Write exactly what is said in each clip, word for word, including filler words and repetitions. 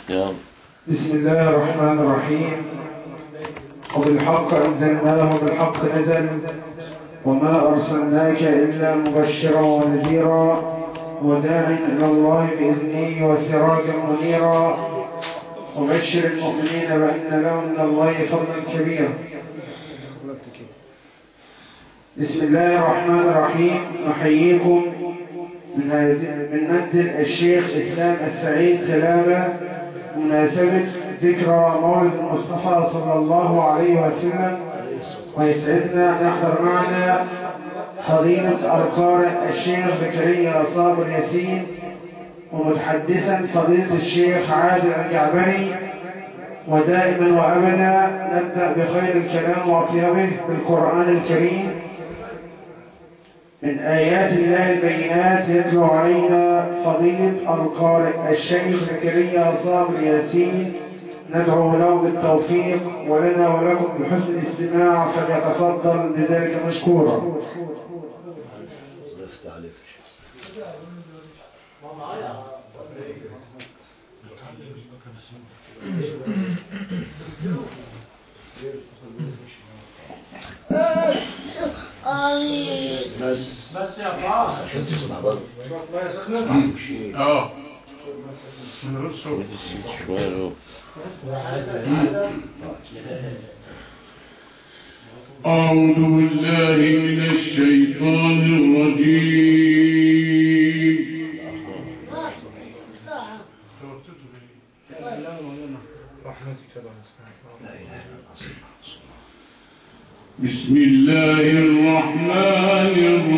يلا. بسم الله الرحمن الرحيم. وبالحق أنزلناه وبالحق نزل وما أرسلناك إلا مبشرا ونذيرا وداعيا إلى الله بإذنه وسراجا منيرا وبشر المؤمنين بأن لهم من الله فضلا كبيرا. بسم الله الرحمن الرحيم. نحييكم من منزل الشيخ إسلام السعيد سلامة مناسبة ذكرى مولد المصطفى صلى الله عليه وسلم، ويسعدنا أن يحضر معنا فضيلة القارئ الشيخ زكريا صابر ياسين، ومتحدثا فضيلة الشيخ عادل الجعبري. ودائما وأبدا نبدأ بخير الكلام وأطيبه بالقرآن الكريم. من آيات الله البينات يتلو علينا فضيلة القارئ الشيخ زكريا صابر ياسين، ندعو له بالتوفيق ولنا ولكم بحسن الاستماع، فليتفضل بذلك مشكورا. بس بس يا باص اه أعوذ بالله من الشيطان الرجيم. بسم الله الرحمن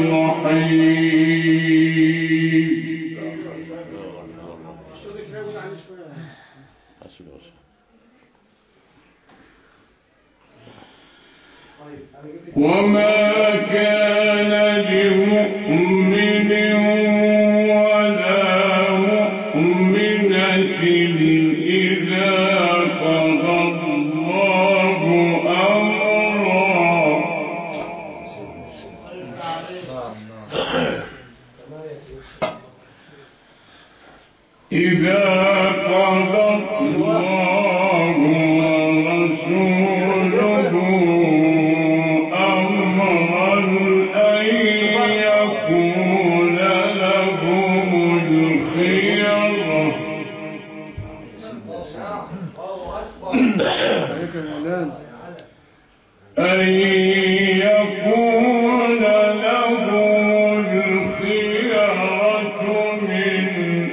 الرحيم. وما كان لمؤمن ولا مؤمنة إذا قضى الله أمرا إذا قضى الله ورسوله أمرا أن يكون لهم الخيرة أن يكون لهم الخيرة من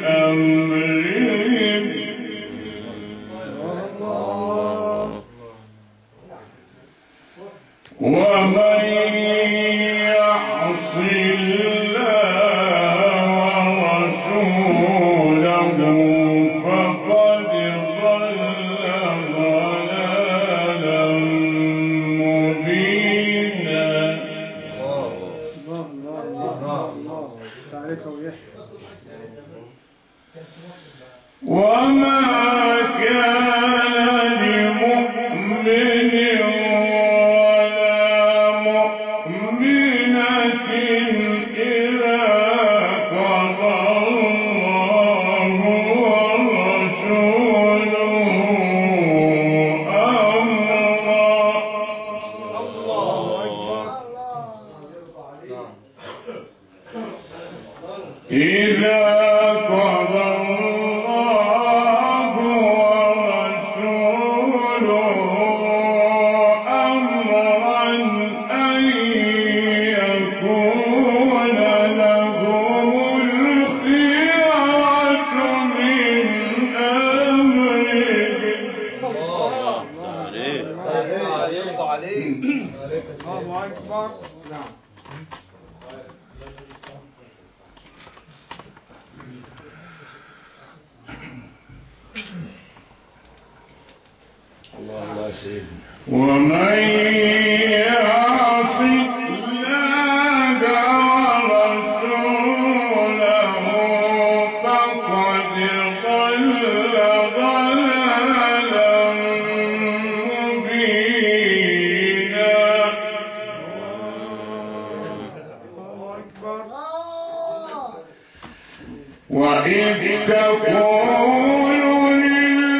أمرهم. ومن يعص الله ورسوله فقد ضل ضلالا مبينا. وما كان لمؤمن ولا مؤمنة إذا قضى الله ورسوله أمرا إذا قضى الله ورسوله أمرا أن يكون لهم الخيرة من أمرهم. الله أكبر. نعم. ومن يعص الله ورسوله فقد ضل ضلالا مبينا. وإذ تقول لله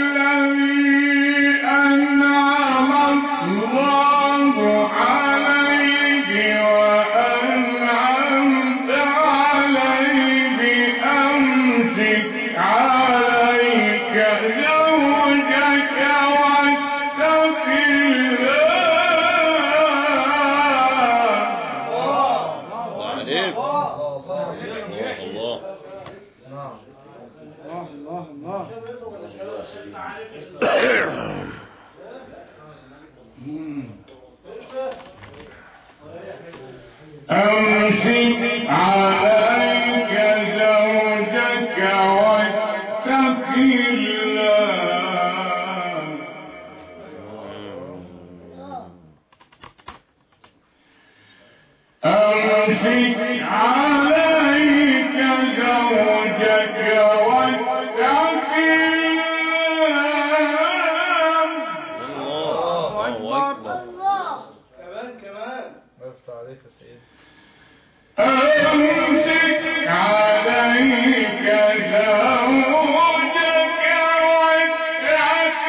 أمسك عليك زوجك واتق الله أمسك عليك زوجك واتق الله الله أكبر كمان كمان بفتح عليك يا سيدي أمسك عليك زوجك واتق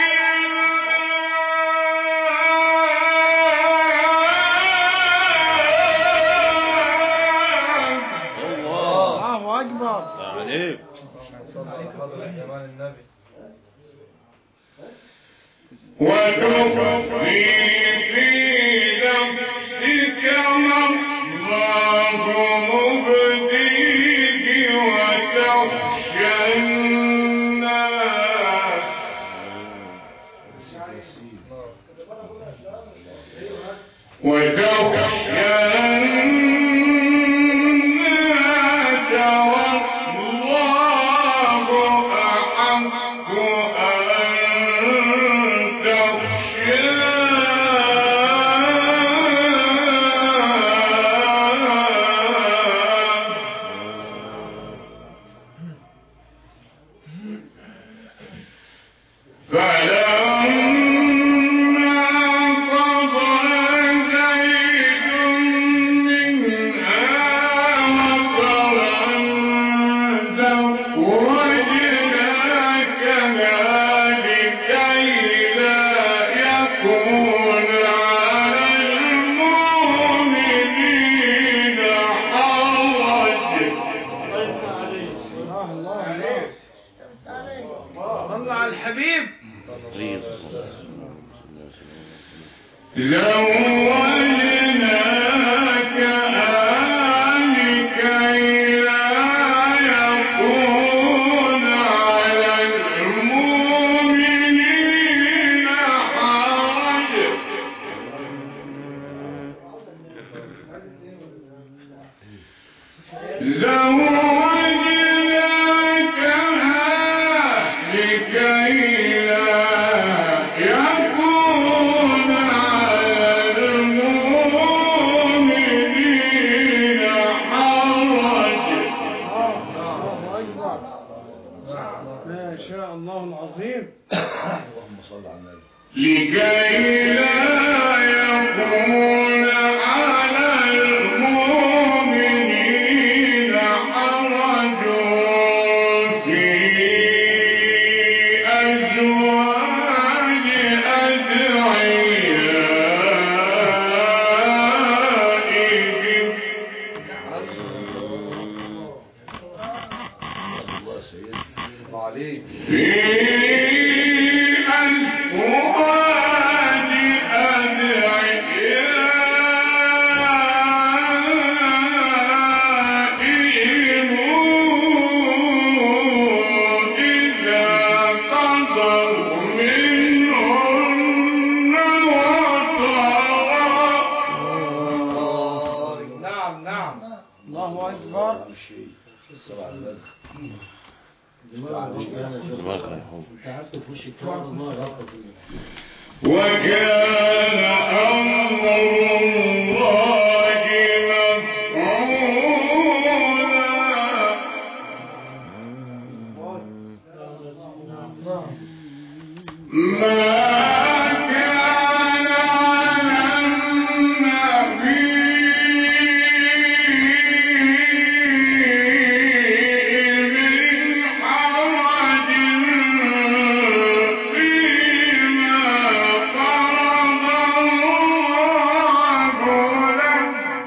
الله الله أكبر عليك صلى عليك حضرة جمال النبي وتخفي في نفسك ما الله مبديك وتخشى الناس وتخشى الناس والله أحق أن زوجناك لكي لا يكون على المؤمنين حرج زوجناك لكي لا يكون على المؤمنين حرج ما شاء الله العظيم. اللهم صل على النبي لكي لا يكون على المؤمنين حرج في أزواج أدعيائهم الله سيدي عليك في أزواج أدعيائهم إذا قضوا منهن وطرا. نعم نعم الله أكبر. الصلاة على النبي وكان أمر الله مفعولا ما كان على النبي من حرج فيما فرض الله له.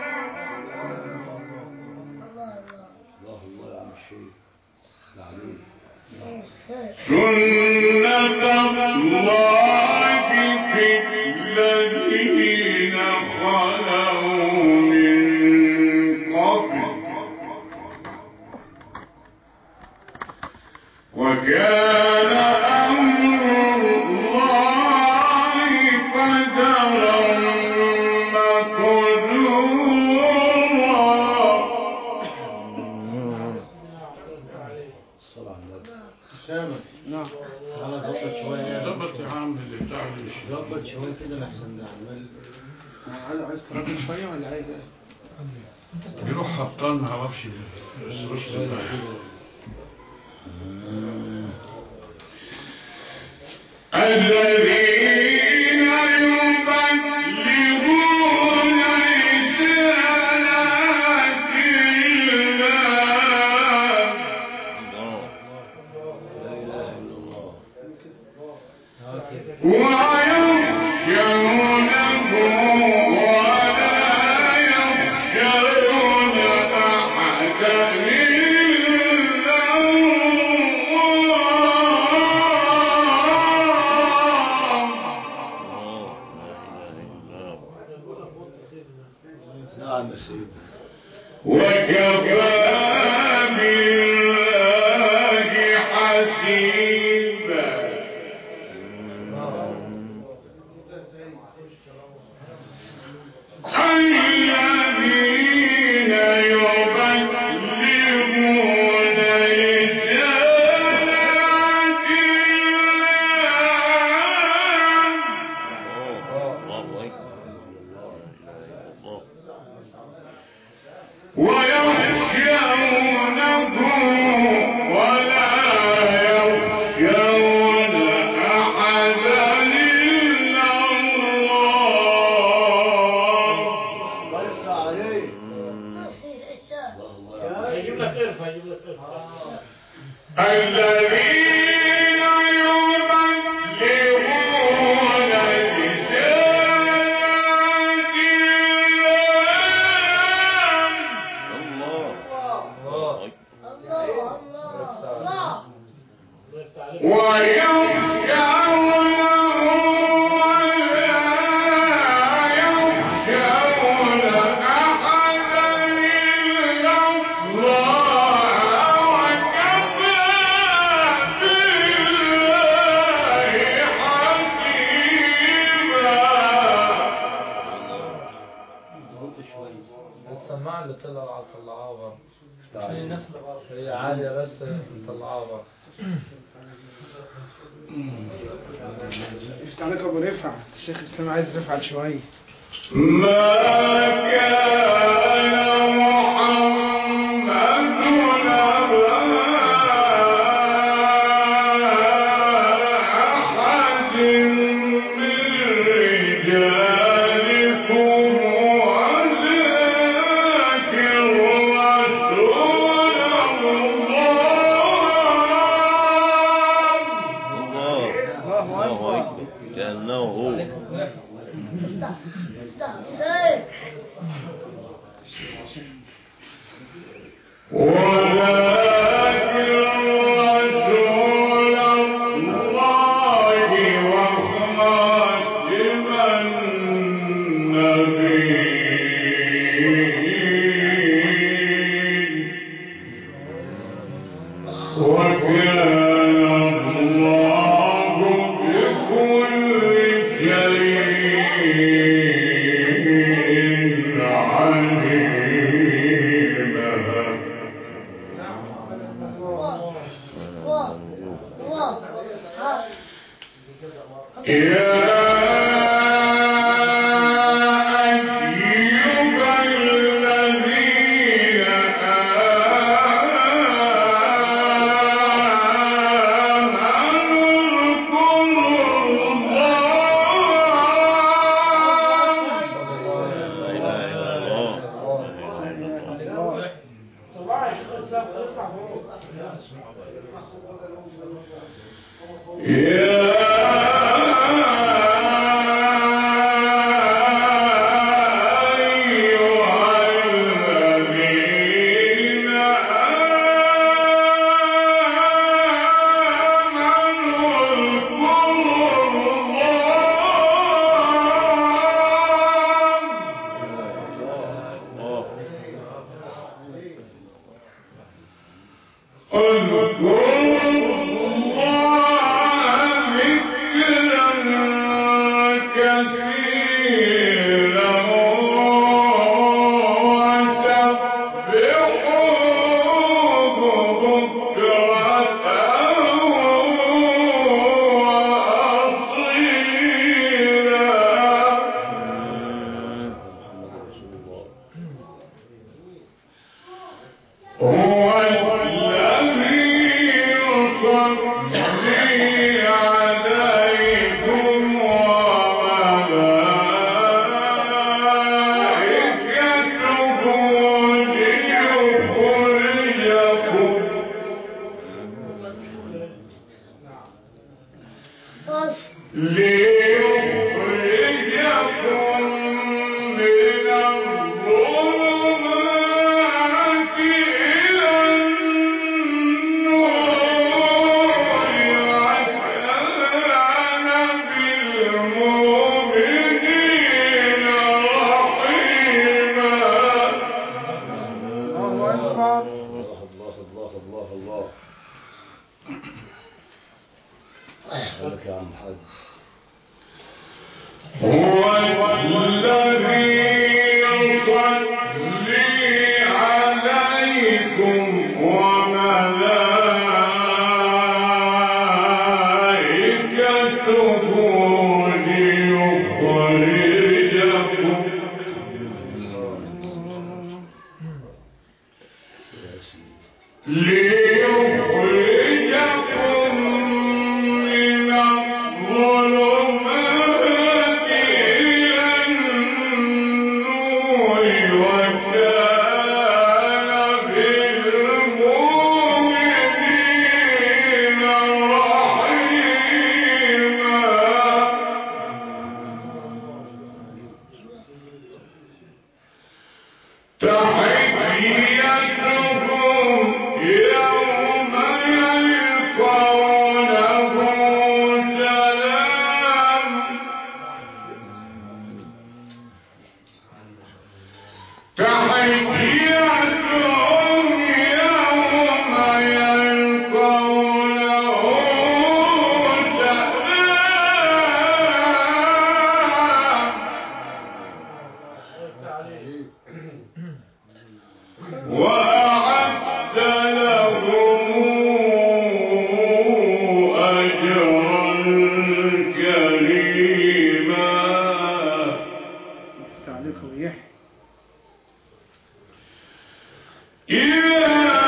الله الله يا عم الشيخ سنة الله في الذين خلوا من قبل وكان ظبط شوية. ظبط يا عم اللي بتاع اللي ظبط شوية كده لحسن ده عمال. انا عايز تردد شويه ولا عايز ايه؟ يروح حطانها وامشي الذين يبلغون رسالات الله لا إله إلا الله ويخشونه ولا يخشون أحدا إلا الله. نعم يا سيدي. وكفى بالله حسيبا. الذين يبلغون رسالات الله ويخشونه ولا يخشون أحدا إلا الله. هيجيب لك قرفة هيجيب لك قرفة. الذين يبلغون رسالات الله ويخشونه ولا يخشون أحدا إلا الله وكفى بالله حسيبا. السماعة اللي طلع طلعها بره عشان الناس هي عالية بس طلعها بره. يفتح عليك ابو رفعت، الشيخ اسلام عايز رفعت شويه. ما كان محمد أبا أحد من رجالكم ولكن رسول الله. كأنه هو. ولكن رسول الله وخاتم النبيين وكان الله بكل شيء عليما. يا أيها الذين آمنوا اذكروا الله. يا ليخرجكم من الظلمات إلى النور وكان بالمؤمنين رحيما. الله أكبر. الله الله الله الله. لك يا عم حاج. هو الذي يصلي عليكم وملائكته ليخرجكم ليخرجكم من الظلمات إلى النور وكان بالمؤمنين رحيما. تحيتهم يوم يلقونه سلام. تحيتهم يوم يلقونه سلام. وأعد لهم أجرا كريما. تعليقه يحيى. يا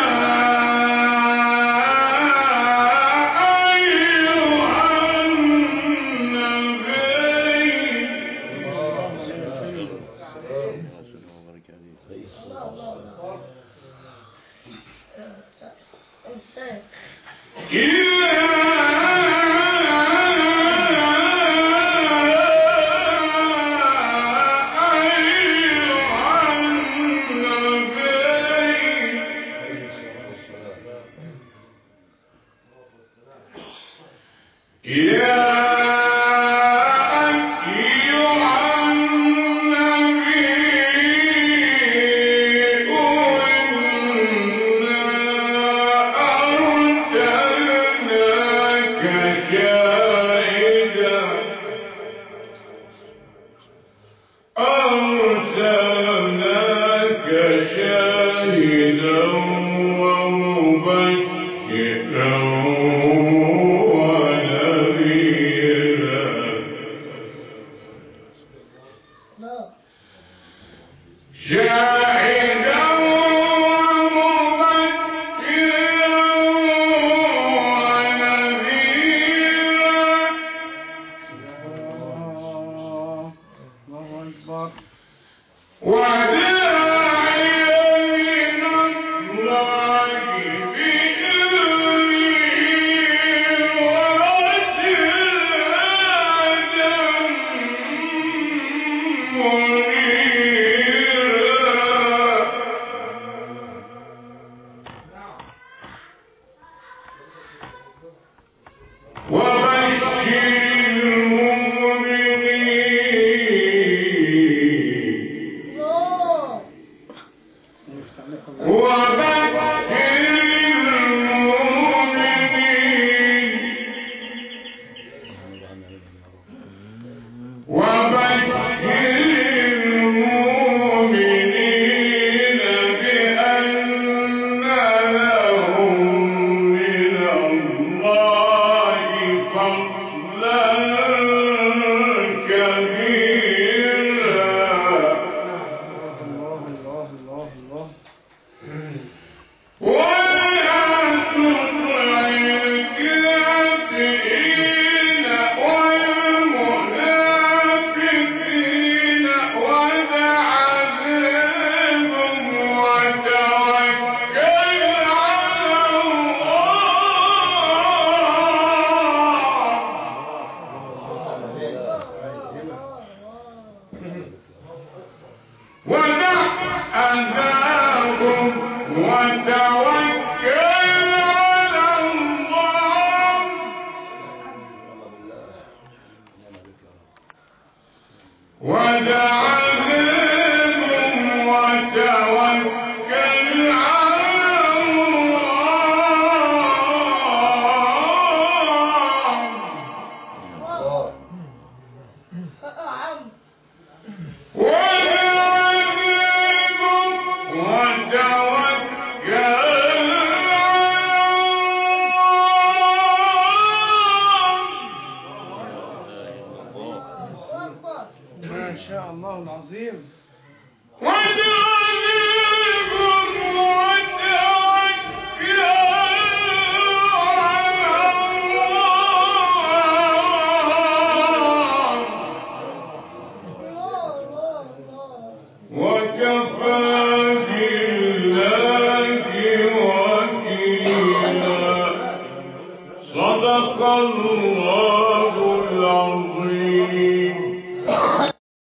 أيها أرسلناك شاهدا ومبشرا ونذيرا. شاهدا ومبشرا ونذيرا. الله أكبر. وداعيا إلى الله بإذنه وسراجا منيرا. وبشر المؤمنين وبشر المؤمنين وبشر المؤمنين بأن لهم من الله فضلا كبيرا. الله الله الله الله. ولا تطع الكافرين والمنافقين ودع عنهم وتوكل على الله. وتعذبهم وتوكل على الله ما شاء الله العظيم. صدق الله